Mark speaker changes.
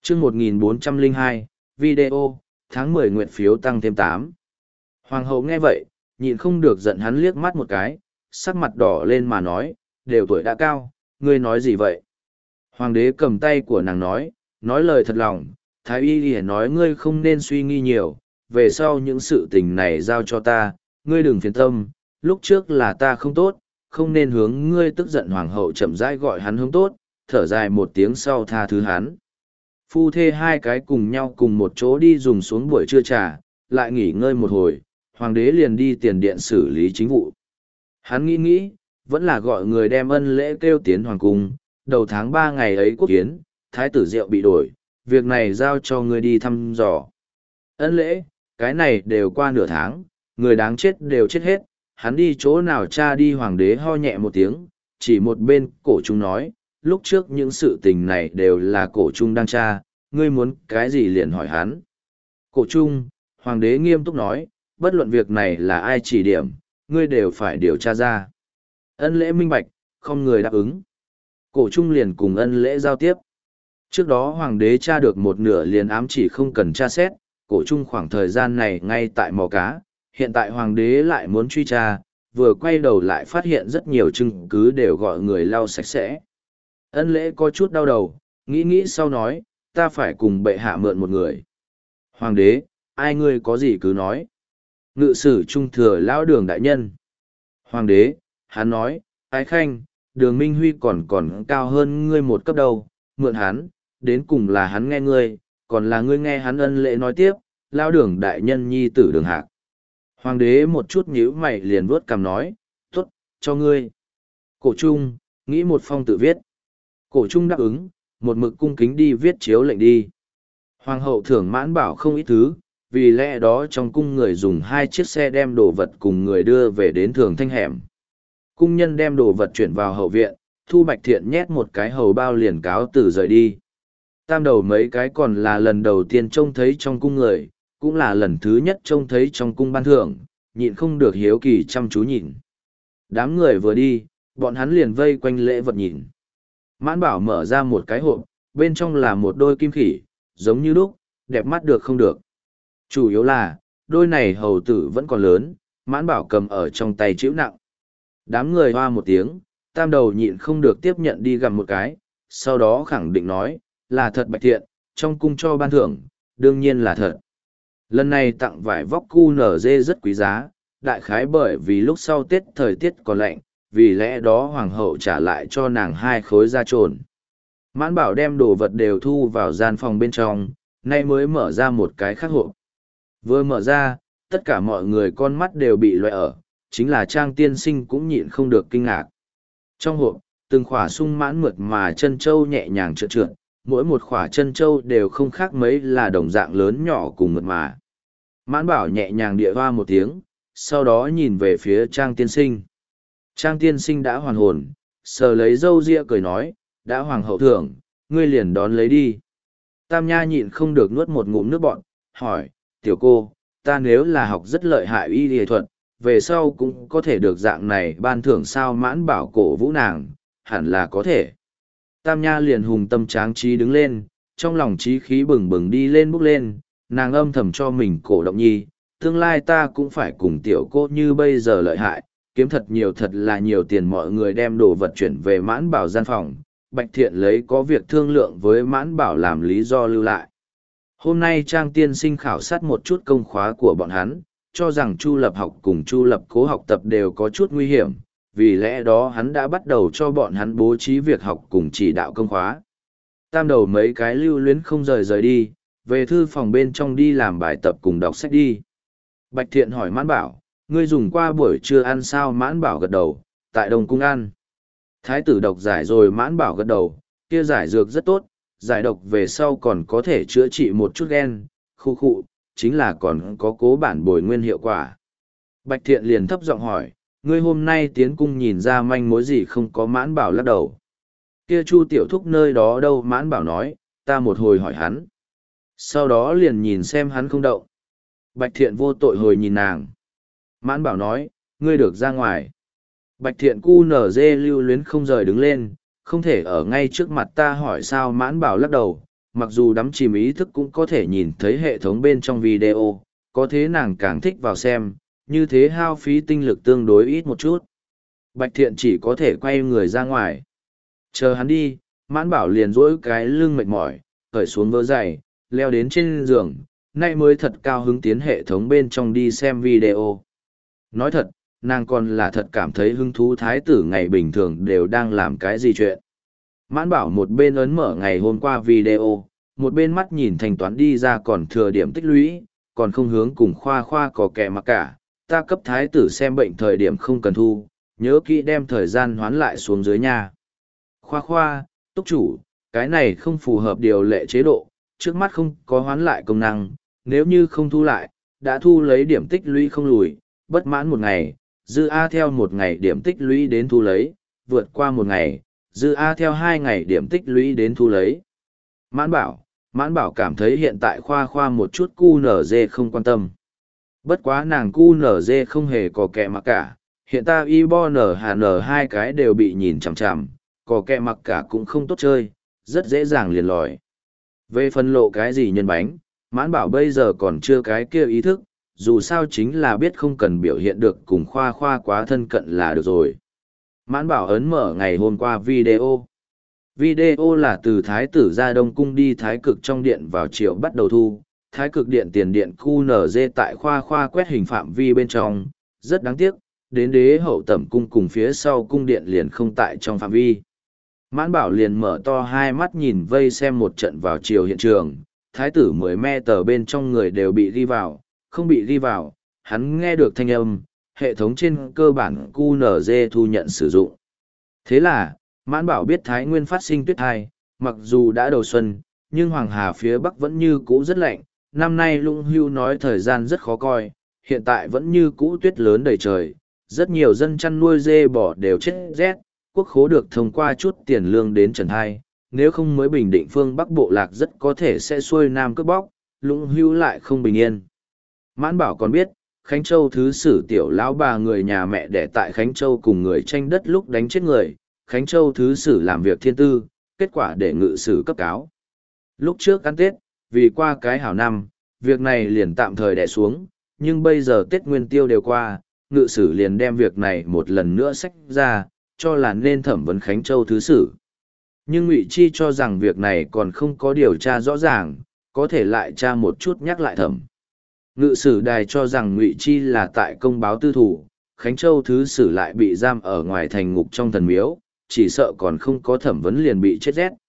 Speaker 1: chương 1402, video, tháng 10 nguyện phiếu tăng thêm 8. Hoàng hậu nghe vậy, nhịn không được giận hắn liếc mắt một cái, sắc mặt đỏ lên mà nói, đều tuổi đã cao, ngươi nói gì vậy? Hoàng đế cầm tay của nàng nói lời thật lòng, thái y lìa nói ngươi không nên suy nghĩ nhiều, về sau những sự tình này giao cho ta, ngươi đừng phiền tâm, lúc trước là ta không tốt, không nên hướng ngươi tức giận. Hoàng hậu chậm rãi gọi hắn hướng tốt, thở dài một tiếng sau tha thứ hắn. Phu thê hai cái cùng nhau cùng một chỗ đi dùng xuống buổi trưa trà, lại nghỉ ngơi một hồi, hoàng đế liền đi tiền điện xử lý chính vụ. Hắn nghĩ, vẫn là gọi người đem ân lễ kêu tiến hoàng cung, đầu tháng 3 ngày ấy quốc kiến, thái tử Diệu bị đổi, việc này giao cho ngươi đi thăm dò. Ân lễ, cái này đều qua nửa tháng, người đáng chết đều chết hết, hắn đi chỗ nào cha đi. Hoàng đế ho nhẹ một tiếng, chỉ một bên cổ trung nói, lúc trước những sự tình này đều là cổ trung đang tra, ngươi muốn cái gì liền hỏi hắn. Cổ trung, hoàng đế nghiêm túc nói, bất luận việc này là ai chỉ điểm, ngươi đều phải điều tra ra. Ân lễ minh bạch, không người đáp ứng. Cổ trung liền cùng ân lễ giao tiếp. Trước đó hoàng đế tra được một nửa liền ám chỉ không cần tra xét, cổ trung khoảng thời gian này ngay tại mò cá, hiện tại hoàng đế lại muốn truy tra, vừa quay đầu lại phát hiện rất nhiều chứng cứ đều gọi người lau sạch sẽ. Ân lễ có chút đau đầu, nghĩ sau nói, ta phải cùng bệ hạ mượn một người. Hoàng đế, ai ngươi có gì cứ nói. Ngự sử trung thừa lão Đường đại nhân. Hoàng đế, hắn nói, ái khanh, Đường Minh Huy còn cao hơn ngươi một cấp đầu, mượn hắn, đến cùng là hắn nghe ngươi, còn là ngươi nghe hắn. Ân lễ nói tiếp, lão Đường đại nhân nhi tử Đường Hạc. Hoàng đế một chút nhíu mày liền vuốt cằm nói, tốt, cho ngươi. Cổ trung, nghĩ một phong tự viết. Cổ trung đáp ứng, một mực cung kính đi viết chiếu lệnh đi. Hoàng hậu thưởng Mãn Bảo không ít thứ, vì lẽ đó trong cung người dùng 2 chiếc xe đem đồ vật cùng người đưa về đến Thường Thanh hẻm. Cung nhân đem đồ vật chuyển vào hậu viện, Thu Bạch Thiện nhét một cái hầu bao liền cáo từ rời đi. Tam đầu mấy cái còn là lần đầu tiên trông thấy trong cung người, cũng là lần thứ nhất trông thấy trong cung ban thưởng, nhịn không được hiếu kỳ chăm chú nhìn. Đám người vừa đi, bọn hắn liền vây quanh lễ vật nhìn. Mãn Bảo mở ra một cái hộp, bên trong là một đôi kim khỉ, giống như đúc, đẹp mắt được không được. Chủ yếu là, đôi này hầu tử vẫn còn lớn, Mãn Bảo cầm ở trong tay chịu nặng. Đám người hoa một tiếng, tam đầu nhịn không được tiếp nhận đi gặm một cái, sau đó khẳng định nói, là thật Bạch Thiện, trong cung cho ban thưởng, đương nhiên là thật. Lần này tặng vải vóc QNZ rất quý giá, đại khái bởi vì lúc sau Tết thời tiết còn lạnh, vì lẽ đó hoàng hậu trả lại cho nàng 2 khối da trồn. Mãn Bảo đem đồ vật đều thu vào gian phòng bên trong, nay mới mở ra một cái khác hộp. Vừa mở ra, tất cả mọi người con mắt đều bị loại ở, chính là Trang tiên sinh cũng nhịn không được kinh ngạc. Trong hộp, từng khỏa sung mãn mượt mà chân châu nhẹ nhàng trượt trượt, mỗi một khỏa chân châu đều không khác mấy là đồng dạng lớn nhỏ cùng mượt mà. Mãn Bảo nhẹ nhàng địa hoa một tiếng, sau đó nhìn về phía Trang tiên sinh. Trang tiên sinh đã hoàn hồn, sờ lấy râu ria cười nói, đã hoàng hậu thưởng, ngươi liền đón lấy đi. Tam Nha nhịn không được nuốt một ngụm nước bọt, hỏi, tiểu cô, ta nếu là học rất lợi hại y y thuật, về sau cũng có thể được dạng này ban thưởng sao? Mãn Bảo cổ vũ nàng, hẳn là có thể. Tam Nha liền hùng tâm tráng trí đứng lên, trong lòng trí khí bừng bừng đi lên bước lên, nàng âm thầm cho mình cổ động nhi, tương lai ta cũng phải cùng tiểu cô như bây giờ lợi hại, kiếm thật là nhiều tiền. Mọi người đem đồ vật chuyển về Mãn Bảo gian phòng, Bạch Thiện lấy có việc thương lượng với Mãn Bảo làm lý do lưu lại. Hôm nay Trang tiên sinh khảo sát một chút công khóa của bọn hắn, cho rằng Chu Lập học cùng Chu Lập cố học tập đều có chút nguy hiểm, vì lẽ đó hắn đã bắt đầu cho bọn hắn bố trí việc học cùng chỉ đạo công khóa. Tam đầu mấy cái lưu luyến không rời đi, về thư phòng bên trong đi làm bài tập cùng đọc sách đi. Bạch Thiện hỏi Mãn Bảo, ngươi dùng qua buổi trưa ăn sao? Mãn Bảo gật đầu, tại Đông Cung ăn. Thái tử độc giải rồi? Mãn Bảo gật đầu, kia giải dược rất tốt, giải độc về sau còn có thể chữa trị một chút ghen, khu, chính là còn có cố bản bồi nguyên hiệu quả. Bạch Thiện liền thấp giọng hỏi, ngươi hôm nay tiến cung nhìn ra manh mối gì không có? Mãn Bảo lắc đầu. Kia Chu tiểu thúc nơi đó đâu? Mãn Bảo nói, ta một hồi hỏi hắn. Sau đó liền nhìn xem hắn không động. Bạch Thiện vô tội hồi nhìn nàng. Mãn Bảo nói, ngươi được ra ngoài. Bạch Thiện QNZ lưu luyến không rời đứng lên, không thể ở ngay trước mặt ta hỏi sao? Mãn Bảo lắc đầu, mặc dù đắm chìm ý thức cũng có thể nhìn thấy hệ thống bên trong video, có thế nàng càng thích vào xem, như thế hao phí tinh lực tương đối ít một chút. Bạch Thiện chỉ có thể quay người ra ngoài. Chờ hắn đi, Mãn Bảo liền duỗi cái lưng mệt mỏi, cởi xuống vớ giày, leo đến trên giường, nay mới thật cao hứng tiến hệ thống bên trong đi xem video. Nói thật, nàng còn là thật cảm thấy hứng thú thái tử ngày bình thường đều đang làm cái gì chuyện. Mãn Bảo một bên ấn mở ngày hôm qua video, một bên mắt nhìn thanh toán đi ra còn thừa điểm tích lũy, còn không hướng cùng khoa khoa có kẻ mặc cả, ta cấp thái tử xem bệnh thời điểm không cần thu, nhớ kỹ đem thời gian hoán lại xuống dưới nhà. Khoa khoa, túc chủ, cái này không phù hợp điều lệ chế độ, trước mắt không có hoán lại công năng, nếu như không thu lại, đã thu lấy điểm tích lũy không lùi, bất mãn một ngày, dư A theo một ngày điểm tích lũy đến thu lấy, vượt qua một ngày, dư A theo 2 ngày điểm tích lũy đến thu lấy. Mãn bảo cảm thấy hiện tại khoa khoa một chút QNZ không quan tâm. Bất quá nàng QNZ không hề có kẻ mặc cả, hiện tại Ibo NHN hai cái đều bị nhìn chằm chằm, có kẻ mặc cả cũng không tốt chơi, rất dễ dàng liền lòi. Về phân lộ cái gì nhân bánh, Mãn bảo bây giờ còn chưa cái kia ý thức, dù sao chính là biết không cần biểu hiện được cùng khoa khoa quá thân cận là được rồi. Mãn bảo ấn mở ngày hôm qua video. Video là từ Thái tử ra Đông Cung đi Thái cực trong điện vào chiều bắt đầu thu. Thái cực điện tiền điện QNZ tại khoa khoa quét hình phạm vi bên trong, rất đáng tiếc, đến đế hậu tẩm cung cùng phía sau cung điện liền không tại trong phạm vi. Mãn bảo liền mở to hai mắt nhìn vây xem một trận vào chiều hiện trường, Thái tử 10 me tờ bên trong người đều bị ghi vào, không bị ghi vào, hắn nghe được thanh âm, hệ thống trên cơ bản QNZ thu nhận sử dụng. Thế là, Mãn bảo biết Thái Nguyên phát sinh tuyết hai, mặc dù đã đầu xuân, nhưng Hoàng Hà phía Bắc vẫn như cũ rất lạnh, năm nay Lũng Hưu nói thời gian rất khó coi, hiện tại vẫn như cũ tuyết lớn đầy trời, rất nhiều dân chăn nuôi dê bò đều chết rét, quốc khố được thông qua chút tiền lương đến trần hai, nếu không mới bình định phương Bắc bộ lạc rất có thể sẽ xuôi nam cướp bóc, Lũng Hưu lại không bình yên. Mãn bảo còn biết, Khánh Châu thứ sử tiểu lão bà người nhà mẹ đẻ tại Khánh Châu cùng người tranh đất lúc đánh chết người, Khánh Châu thứ sử làm việc thiên tư, kết quả để ngự sử cấp cáo. Lúc trước ăn Tết, vì qua cái hảo năm, việc này liền tạm thời đè xuống, nhưng bây giờ Tết Nguyên Tiêu đều qua, ngự sử liền đem việc này một lần nữa xách ra, cho là nên thẩm vấn Khánh Châu thứ sử. Nhưng Ngụy Chi cho rằng việc này còn không có điều tra rõ ràng, có thể lại tra một chút nhắc lại thẩm. Ngự sử đài cho rằng Ngụy Chi là tại công báo tư thủ, Khánh Châu thứ sử lại bị giam ở ngoài thành ngục trong thần miếu, chỉ sợ còn không có thẩm vấn liền bị chết rét.